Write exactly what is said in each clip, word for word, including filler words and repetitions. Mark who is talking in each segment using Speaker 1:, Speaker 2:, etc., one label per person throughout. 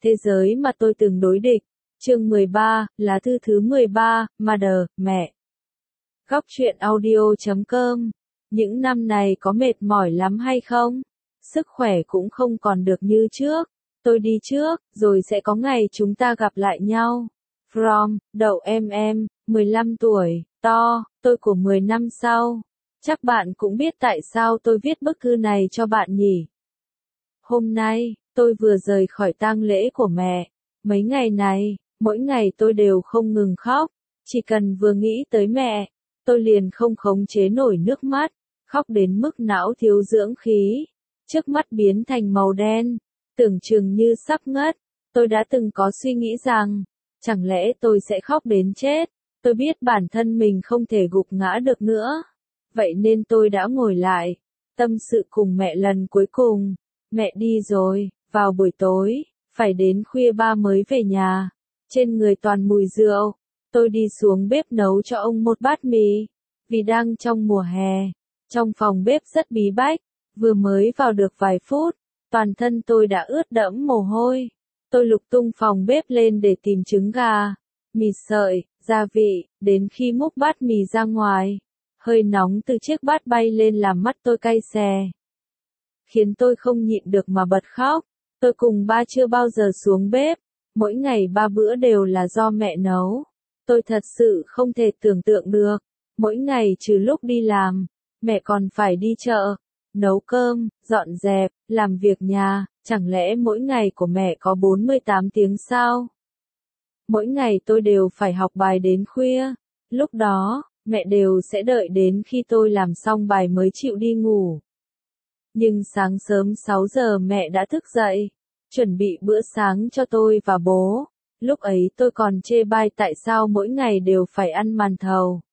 Speaker 1: Thế giới mà tôi từng đối địch. Chương mười ba, lá thư thứ mười ba, Mother, mẹ. Góc truyện audio chấm com. Những năm này có mệt mỏi lắm hay không? Sức khỏe cũng không còn được như trước. Tôi đi trước, rồi sẽ có ngày chúng ta gặp lại nhau. From, Đậu em em, mười lăm tuổi, to, tôi của mười năm sau. Chắc bạn cũng biết tại sao tôi viết bức thư này cho bạn nhỉ? Hôm nay, tôi vừa rời khỏi tang lễ của mẹ. Mấy ngày này, mỗi ngày tôi đều không ngừng khóc. Chỉ cần vừa nghĩ tới mẹ, tôi liền không khống chế nổi nước mắt, khóc đến mức não thiếu dưỡng khí. Trước mắt biến thành màu đen, tưởng chừng như sắp ngất. Tôi đã từng có suy nghĩ rằng, chẳng lẽ tôi sẽ khóc đến chết. Tôi biết bản thân mình không thể gục ngã được nữa. Vậy nên tôi đã ngồi lại, tâm sự cùng mẹ lần cuối cùng. Mẹ đi rồi, vào buổi tối, phải đến khuya ba mới về nhà. Trên người toàn mùi rượu, tôi đi xuống bếp nấu cho ông một bát mì. Vì đang trong mùa hè, trong phòng bếp rất bí bách, vừa mới vào được vài phút, toàn thân tôi đã ướt đẫm mồ hôi. Tôi lục tung phòng bếp lên để tìm trứng gà, mì sợi, gia vị, đến khi múc bát mì ra ngoài, hơi nóng từ chiếc bát bay lên làm mắt tôi cay xè, khiến tôi không nhịn được mà bật khóc. Tôi cùng ba chưa bao giờ xuống bếp, mỗi ngày ba bữa đều là do mẹ nấu. Tôi thật sự không thể tưởng tượng được, mỗi ngày trừ lúc đi làm, mẹ còn phải đi chợ, nấu cơm, dọn dẹp, làm việc nhà. Chẳng lẽ mỗi ngày của mẹ có bốn mươi tám tiếng sao? Mỗi ngày tôi đều phải học bài đến khuya. Lúc đó, mẹ đều sẽ đợi đến khi tôi làm xong bài mới chịu đi ngủ. Nhưng sáng sớm sáu giờ mẹ đã thức dậy, chuẩn bị bữa sáng cho tôi và bố. Lúc ấy tôi còn chê bai tại sao mỗi ngày đều phải ăn màn thầu,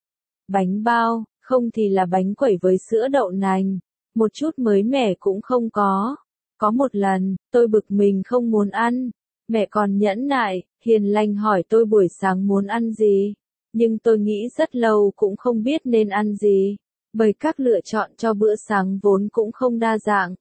Speaker 1: bánh bao, không thì là bánh quẩy với sữa đậu nành. Một chút mới mẻ cũng không có. Có một lần, tôi bực mình không muốn ăn. Mẹ còn nhẫn nại, hiền lành hỏi tôi buổi sáng muốn ăn gì. Nhưng tôi nghĩ rất lâu cũng không biết nên ăn gì. Bởi các lựa chọn cho bữa sáng vốn cũng không đa dạng.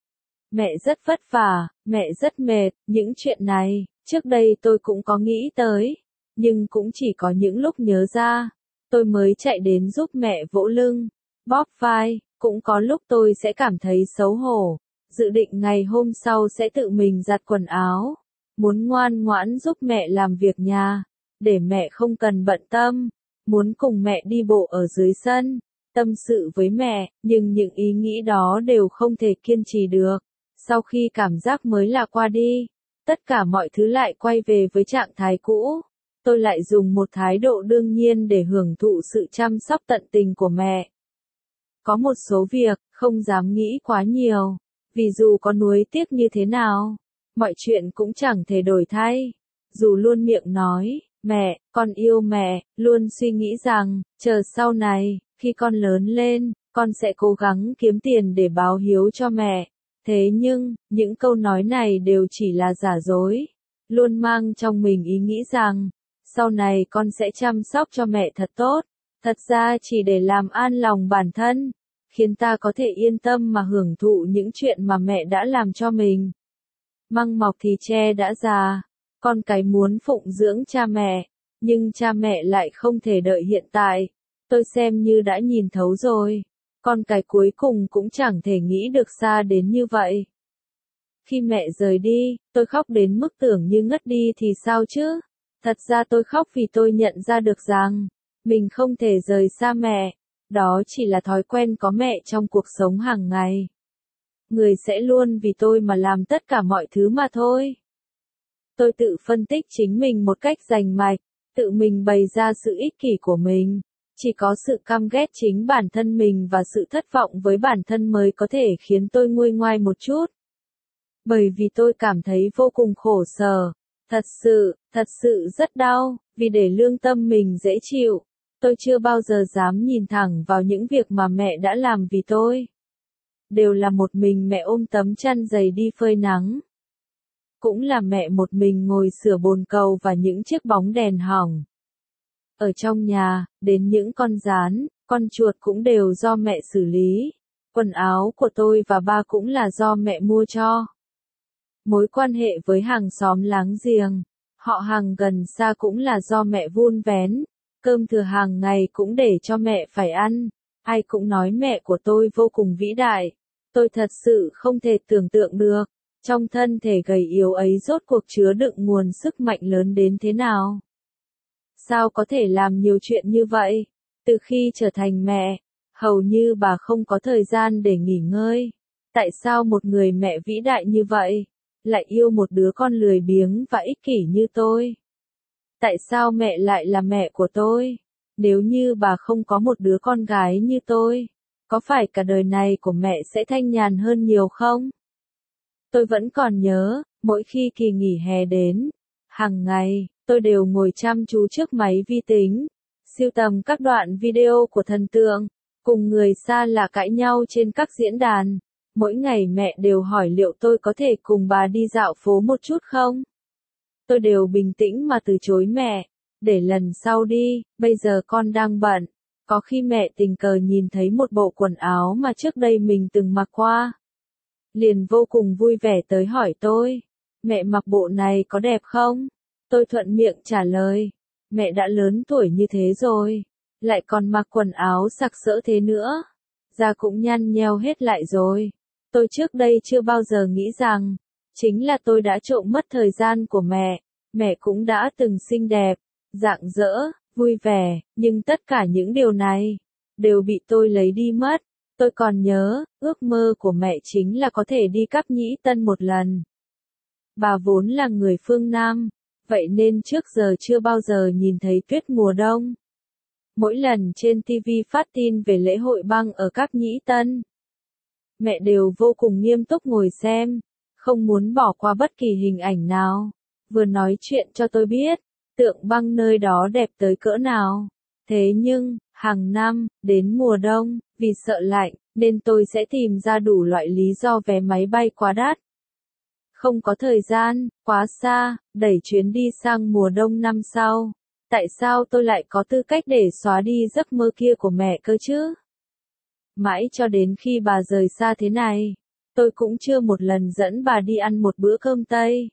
Speaker 1: Mẹ rất vất vả, mẹ rất mệt, những chuyện này, trước đây tôi cũng có nghĩ tới. Nhưng cũng chỉ có những lúc nhớ ra, tôi mới chạy đến giúp mẹ vỗ lưng, bóp vai. Cũng có lúc tôi sẽ cảm thấy xấu hổ, dự định ngày hôm sau sẽ tự mình giặt quần áo, muốn ngoan ngoãn giúp mẹ làm việc nhà, để mẹ không cần bận tâm, muốn cùng mẹ đi bộ ở dưới sân, tâm sự với mẹ, nhưng những ý nghĩ đó đều không thể kiên trì được. Sau khi cảm giác mới lạ qua đi, tất cả mọi thứ lại quay về với trạng thái cũ. Tôi lại dùng một thái độ đương nhiên để hưởng thụ sự chăm sóc tận tình của mẹ. Có một số việc, không dám nghĩ quá nhiều, vì dù có nuối tiếc như thế nào, mọi chuyện cũng chẳng thể đổi thay. Dù luôn miệng nói, mẹ, con yêu mẹ, luôn suy nghĩ rằng, chờ sau này, khi con lớn lên, con sẽ cố gắng kiếm tiền để báo hiếu cho mẹ. Thế nhưng, những câu nói này đều chỉ là giả dối, luôn mang trong mình ý nghĩ rằng, sau này con sẽ chăm sóc cho mẹ thật tốt. Thật ra chỉ để làm an lòng bản thân, khiến ta có thể yên tâm mà hưởng thụ những chuyện mà mẹ đã làm cho mình. Măng mọc thì tre đã già, con cái muốn phụng dưỡng cha mẹ, nhưng cha mẹ lại không thể đợi hiện tại. Tôi xem như đã nhìn thấu rồi, con cái cuối cùng cũng chẳng thể nghĩ được xa đến như vậy. Khi mẹ rời đi, tôi khóc đến mức tưởng như ngất đi thì sao chứ? Thật ra tôi khóc vì tôi nhận ra được rằng, mình không thể rời xa mẹ, đó chỉ là thói quen có mẹ trong cuộc sống hàng ngày. Người sẽ luôn vì tôi mà làm tất cả mọi thứ mà thôi. Tôi tự phân tích chính mình một cách rành mạch, tự mình bày ra sự ích kỷ của mình. Chỉ có sự căm ghét chính bản thân mình và sự thất vọng với bản thân mới có thể khiến tôi nguôi ngoai một chút. Bởi vì tôi cảm thấy vô cùng khổ sở. Thật sự, thật sự rất đau, vì để lương tâm mình dễ chịu. Tôi chưa bao giờ dám nhìn thẳng vào những việc mà mẹ đã làm vì tôi. Đều là một mình mẹ ôm tấm chăn dày đi phơi nắng. Cũng là mẹ một mình ngồi sửa bồn cầu và những chiếc bóng đèn hỏng. Ở trong nhà, đến những con gián, con chuột cũng đều do mẹ xử lý. Quần áo của tôi và ba cũng là do mẹ mua cho. mối quan hệ với hàng xóm láng giềng, họ hàng gần xa cũng là do mẹ vun vén, cơm thừa hàng ngày cũng để cho mẹ phải ăn, ai cũng nói mẹ của tôi vô cùng vĩ đại, tôi thật sự không thể tưởng tượng được, trong thân thể gầy yếu ấy rốt cuộc chứa đựng nguồn sức mạnh lớn đến thế nào. Sao có thể làm nhiều chuyện như vậy? Từ khi trở thành mẹ, hầu như bà không có thời gian để nghỉ ngơi. Tại sao một người mẹ vĩ đại như vậy, lại yêu một đứa con lười biếng và ích kỷ như tôi? Tại sao mẹ lại là mẹ của tôi? Nếu như bà không có một đứa con gái như tôi, có phải cả đời này của mẹ sẽ thanh nhàn hơn nhiều không? Tôi vẫn còn nhớ, mỗi khi kỳ nghỉ hè đến, hàng ngày, tôi đều ngồi chăm chú trước máy vi tính, sưu tầm các đoạn video của thần tượng, cùng người xa lạ cãi nhau trên các diễn đàn. Mỗi ngày mẹ đều hỏi liệu tôi có thể cùng bà đi dạo phố một chút không? Tôi đều bình tĩnh mà từ chối mẹ, để lần sau đi, bây giờ con đang bận. Có khi mẹ tình cờ nhìn thấy một bộ quần áo mà trước đây mình từng mặc qua, liền vô cùng vui vẻ tới hỏi tôi, mẹ mặc bộ này có đẹp không? Tôi thuận miệng trả lời, mẹ đã lớn tuổi như thế rồi, lại còn mặc quần áo sặc sỡ thế nữa, da cũng nhăn nheo hết lại rồi. Tôi trước đây chưa bao giờ nghĩ rằng, chính là tôi đã trộm mất thời gian của mẹ, mẹ cũng đã từng xinh đẹp, rạng rỡ, vui vẻ, nhưng tất cả những điều này, đều bị tôi lấy đi mất. Tôi còn nhớ, ước mơ của mẹ chính là có thể đi cáp Nhĩ Tân một lần. Bà vốn là người phương Nam, vậy nên trước giờ chưa bao giờ nhìn thấy tuyết mùa đông. Mỗi lần trên ti vi phát tin về lễ hội băng ở cáp Nhĩ Tân, mẹ đều vô cùng nghiêm túc ngồi xem, không muốn bỏ qua bất kỳ hình ảnh nào, vừa nói chuyện cho tôi biết, tượng băng nơi đó đẹp tới cỡ nào. Thế nhưng, hàng năm, đến mùa đông, vì sợ lạnh, nên tôi sẽ tìm ra đủ loại lý do vé máy bay quá đắt. Không có thời gian, quá xa, đẩy chuyến đi sang mùa đông năm sau. Tại sao tôi lại có tư cách để xóa đi giấc mơ kia của mẹ cơ chứ? Mãi cho đến khi bà rời xa thế này, tôi cũng chưa một lần dẫn bà đi ăn một bữa cơm Tây.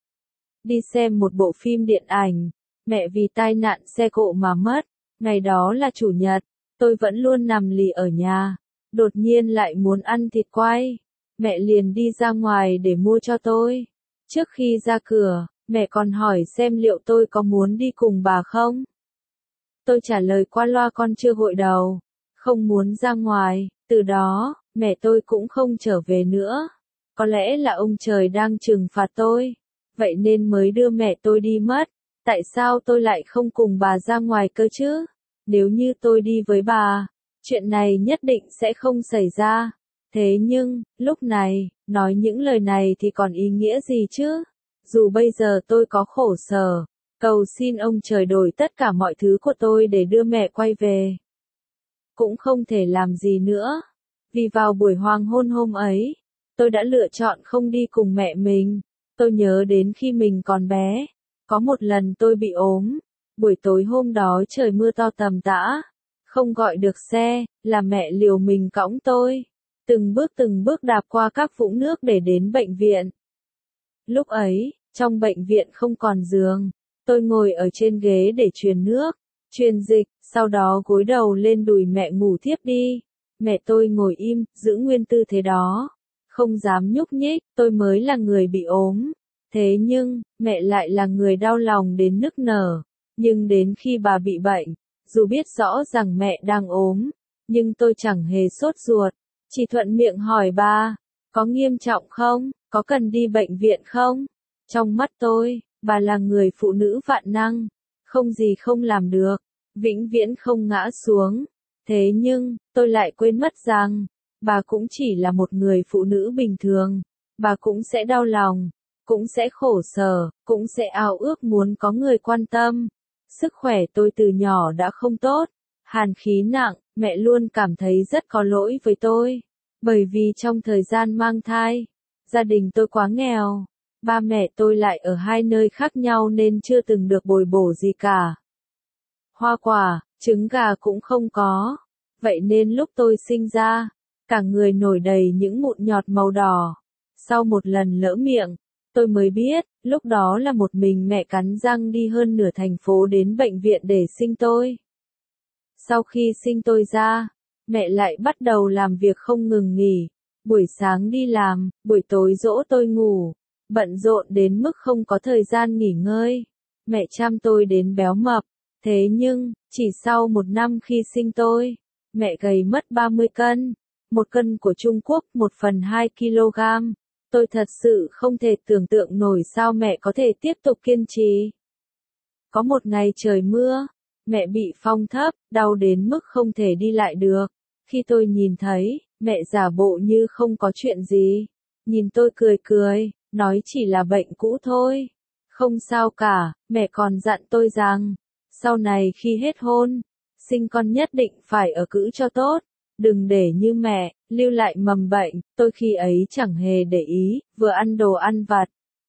Speaker 1: Đi xem một bộ phim điện ảnh, mẹ vì tai nạn xe cộ mà mất, ngày đó là chủ nhật, tôi vẫn luôn nằm lì ở nhà, đột nhiên lại muốn ăn thịt quay, mẹ liền đi ra ngoài để mua cho tôi. Trước khi ra cửa, mẹ còn hỏi xem liệu tôi có muốn đi cùng bà không. Tôi trả lời qua loa con chưa gội đầu, không muốn ra ngoài, từ đó, mẹ tôi cũng không trở về nữa. Có lẽ là ông trời đang trừng phạt tôi, vậy nên mới đưa mẹ tôi đi mất. Tại sao tôi lại không cùng bà ra ngoài cơ chứ? Nếu như tôi đi với bà, chuyện này nhất định sẽ không xảy ra. Thế nhưng, lúc này, nói những lời này thì còn ý nghĩa gì chứ? Dù bây giờ tôi có khổ sở, cầu xin ông trời đổi tất cả mọi thứ của tôi để đưa mẹ quay về, cũng không thể làm gì nữa. Vì vào buổi hoàng hôn hôm ấy, tôi đã lựa chọn không đi cùng mẹ mình. Tôi nhớ đến khi mình còn bé, có một lần tôi bị ốm, buổi tối hôm đó trời mưa to tầm tã, không gọi được xe, là mẹ liều mình cõng tôi, từng bước từng bước đạp qua các vũng nước để đến bệnh viện. Lúc ấy, trong bệnh viện không còn giường, tôi ngồi ở trên ghế để truyền nước, truyền dịch, sau đó gối đầu lên đùi mẹ ngủ thiếp đi. Mẹ tôi ngồi im, giữ nguyên tư thế đó, không dám nhúc nhích, tôi mới là người bị ốm. Thế nhưng, mẹ lại là người đau lòng đến nức nở. Nhưng đến khi bà bị bệnh, dù biết rõ rằng mẹ đang ốm, nhưng tôi chẳng hề sốt ruột, chỉ thuận miệng hỏi bà, có nghiêm trọng không, có cần đi bệnh viện không? Trong mắt tôi, bà là người phụ nữ vạn năng, không gì không làm được, vĩnh viễn không ngã xuống. Thế nhưng, tôi lại quên mất rằng, bà cũng chỉ là một người phụ nữ bình thường, bà cũng sẽ đau lòng, cũng sẽ khổ sở, cũng sẽ ao ước muốn có người quan tâm. Sức khỏe tôi từ nhỏ đã không tốt, hàn khí nặng, mẹ luôn cảm thấy rất có lỗi với tôi, bởi vì trong thời gian mang thai, gia đình tôi quá nghèo, ba mẹ tôi lại ở hai nơi khác nhau nên chưa từng được bồi bổ gì cả. Hoa quả, trứng gà cũng không có, vậy nên lúc tôi sinh ra, cả người nổi đầy những mụn nhọt màu đỏ. Sau một lần lỡ miệng, Tôi mới biết, lúc đó là một mình mẹ cắn răng đi hơn nửa thành phố đến bệnh viện để sinh tôi. Sau khi sinh tôi ra, mẹ lại bắt đầu làm việc không ngừng nghỉ, buổi sáng đi làm, buổi tối dỗ tôi ngủ, bận rộn đến mức không có thời gian nghỉ ngơi. Mẹ chăm tôi đến béo mập, thế nhưng, chỉ sau một năm khi sinh tôi, mẹ gầy mất ba mươi cân, một cân của Trung Quốc một phần hai ki lô gam. Tôi thật sự không thể tưởng tượng nổi sao mẹ có thể tiếp tục kiên trì. Có một ngày trời mưa, mẹ bị phong thấp, đau đến mức không thể đi lại được. Khi tôi nhìn thấy, mẹ giả bộ như không có chuyện gì. Nhìn tôi cười cười, nói chỉ là bệnh cũ thôi. Không sao cả, mẹ còn dặn tôi rằng, sau này khi hết hôn, sinh con nhất định phải ở cữ cho tốt. Đừng để như mẹ, lưu lại mầm bệnh. Tôi khi ấy chẳng hề để ý, vừa ăn đồ ăn vặt,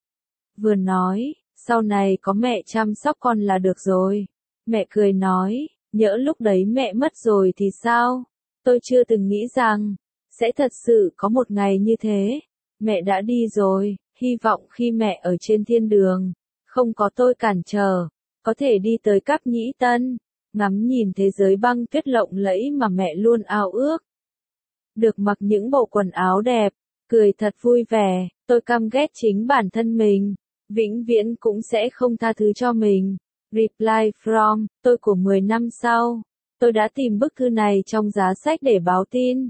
Speaker 1: vừa nói, sau này có mẹ chăm sóc con là được rồi. Mẹ cười nói, nhỡ lúc đấy mẹ mất rồi thì sao? Tôi chưa từng nghĩ rằng, sẽ thật sự có một ngày như thế. Mẹ đã đi rồi, hy vọng khi mẹ ở trên thiên đường, không có tôi cản trở, có thể đi tới Cáp Nhĩ Tân, ngắm nhìn thế giới băng tuyết lộng lẫy mà mẹ luôn ao ước. Được mặc những bộ quần áo đẹp, cười thật vui vẻ. Tôi căm ghét chính bản thân mình, vĩnh viễn cũng sẽ không tha thứ cho mình. Reply from, tôi của mười năm sau. Tôi đã tìm bức thư này trong giá sách để báo tin.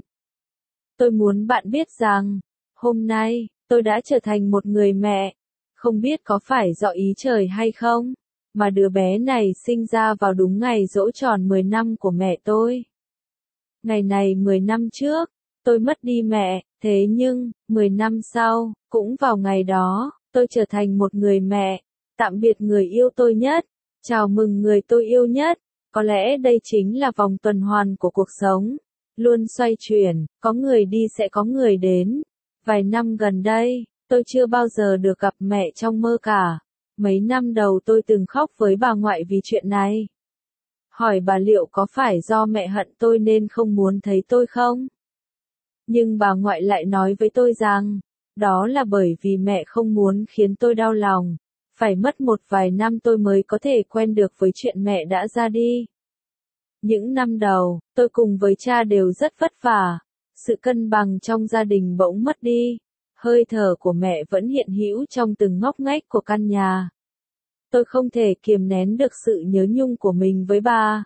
Speaker 1: Tôi muốn bạn biết rằng, hôm nay, tôi đã trở thành một người mẹ. Không biết có phải do ý trời hay không, mà đứa bé này sinh ra vào đúng ngày giỗ tròn mười năm của mẹ tôi. Ngày này mười năm trước, tôi mất đi mẹ, thế nhưng, mười năm sau, cũng vào ngày đó, tôi trở thành một người mẹ. Tạm biệt người yêu tôi nhất, chào mừng người tôi yêu nhất. Có lẽ đây chính là vòng tuần hoàn của cuộc sống. Luôn xoay chuyển, có người đi sẽ có người đến. Vài năm gần đây, tôi chưa bao giờ được gặp mẹ trong mơ cả. Mấy năm đầu tôi từng khóc với bà ngoại vì chuyện này. Hỏi bà liệu có phải do mẹ hận tôi nên không muốn thấy tôi không? Nhưng bà ngoại lại nói với tôi rằng, đó là bởi vì mẹ không muốn khiến tôi đau lòng. Phải mất một vài năm tôi mới có thể quen được với chuyện mẹ đã ra đi. Những năm đầu, tôi cùng với cha đều rất vất vả. Sự cân bằng trong gia đình bỗng mất đi. Hơi thở của mẹ vẫn hiện hữu trong từng ngóc ngách của căn nhà. Tôi không thể kiềm nén được sự nhớ nhung của mình với bà.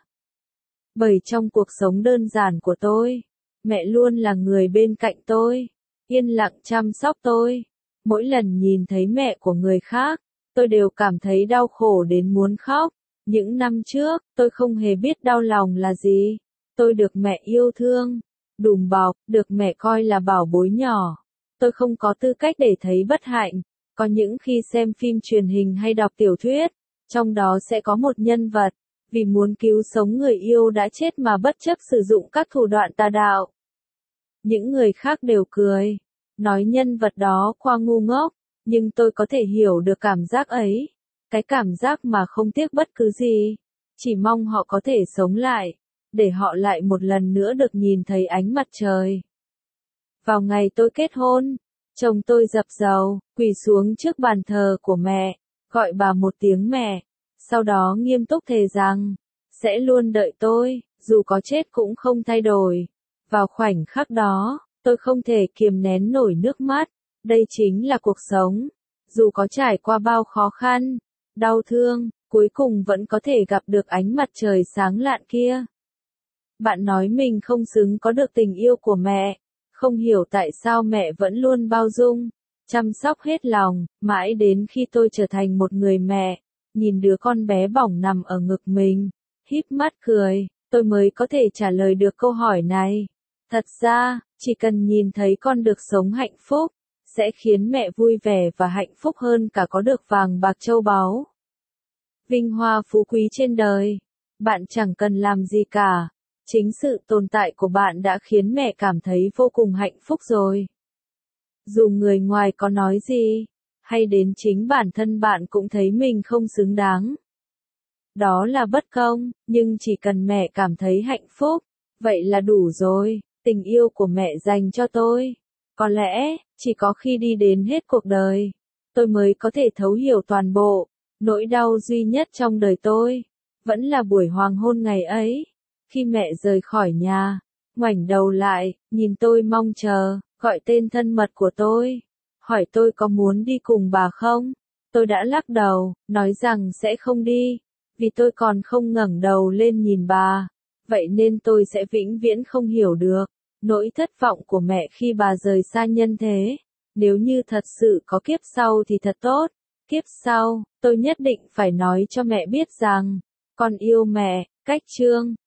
Speaker 1: Bởi trong cuộc sống đơn giản của tôi, mẹ luôn là người bên cạnh tôi, yên lặng chăm sóc tôi. Mỗi lần nhìn thấy mẹ của người khác, tôi đều cảm thấy đau khổ đến muốn khóc. Những năm trước, tôi không hề biết đau lòng là gì. Tôi được mẹ yêu thương, đùm bọc, được mẹ coi là bảo bối nhỏ. Tôi không có tư cách để thấy bất hạnh. Có những khi xem phim truyền hình hay đọc tiểu thuyết, trong đó sẽ có một nhân vật, vì muốn cứu sống người yêu đã chết mà bất chấp sử dụng các thủ đoạn tà đạo. Những người khác đều cười, nói nhân vật đó qua ngu ngốc, nhưng tôi có thể hiểu được cảm giác ấy. Cái cảm giác mà không tiếc bất cứ gì, chỉ mong họ có thể sống lại, để họ lại một lần nữa được nhìn thấy ánh mặt trời. Vào ngày tôi kết hôn, chồng tôi dập dầu, quỳ xuống trước bàn thờ của mẹ, gọi bà một tiếng mẹ, sau đó nghiêm túc thề rằng, sẽ luôn đợi tôi, dù có chết cũng không thay đổi. Vào khoảnh khắc đó, tôi không thể kiềm nén nổi nước mắt, đây chính là cuộc sống. Dù có trải qua bao khó khăn, đau thương, cuối cùng vẫn có thể gặp được ánh mặt trời sáng lạn kia. Bạn nói mình không xứng có được tình yêu của mẹ, không hiểu tại sao mẹ vẫn luôn bao dung, chăm sóc hết lòng, mãi đến khi tôi trở thành một người mẹ, nhìn đứa con bé bỏng nằm ở ngực mình, híp mắt cười, tôi mới có thể trả lời được câu hỏi này. Thật ra, chỉ cần nhìn thấy con được sống hạnh phúc, sẽ khiến mẹ vui vẻ và hạnh phúc hơn cả có được vàng bạc châu báu. Vinh hoa phú quý trên đời, bạn chẳng cần làm gì cả. Chính sự tồn tại của bạn đã khiến mẹ cảm thấy vô cùng hạnh phúc rồi. Dù người ngoài có nói gì, hay đến chính bản thân bạn cũng thấy mình không xứng đáng. Đó là bất công, nhưng chỉ cần mẹ cảm thấy hạnh phúc, vậy là đủ rồi. Tình yêu của mẹ dành cho tôi, có lẽ, chỉ có khi đi đến hết cuộc đời, tôi mới có thể thấu hiểu toàn bộ. Nỗi đau duy nhất trong đời tôi, vẫn là buổi hoàng hôn ngày ấy, khi mẹ rời khỏi nhà, ngoảnh đầu lại, nhìn tôi mong chờ, gọi tên thân mật của tôi, hỏi tôi có muốn đi cùng bà không. Tôi đã lắc đầu, nói rằng sẽ không đi, vì tôi còn không ngẩng đầu lên nhìn bà, vậy nên tôi sẽ vĩnh viễn không hiểu được nỗi thất vọng của mẹ khi bà rời xa nhân thế. Nếu như thật sự có kiếp sau thì thật tốt, kiếp sau, tôi nhất định phải nói cho mẹ biết rằng, con yêu mẹ. Cách chương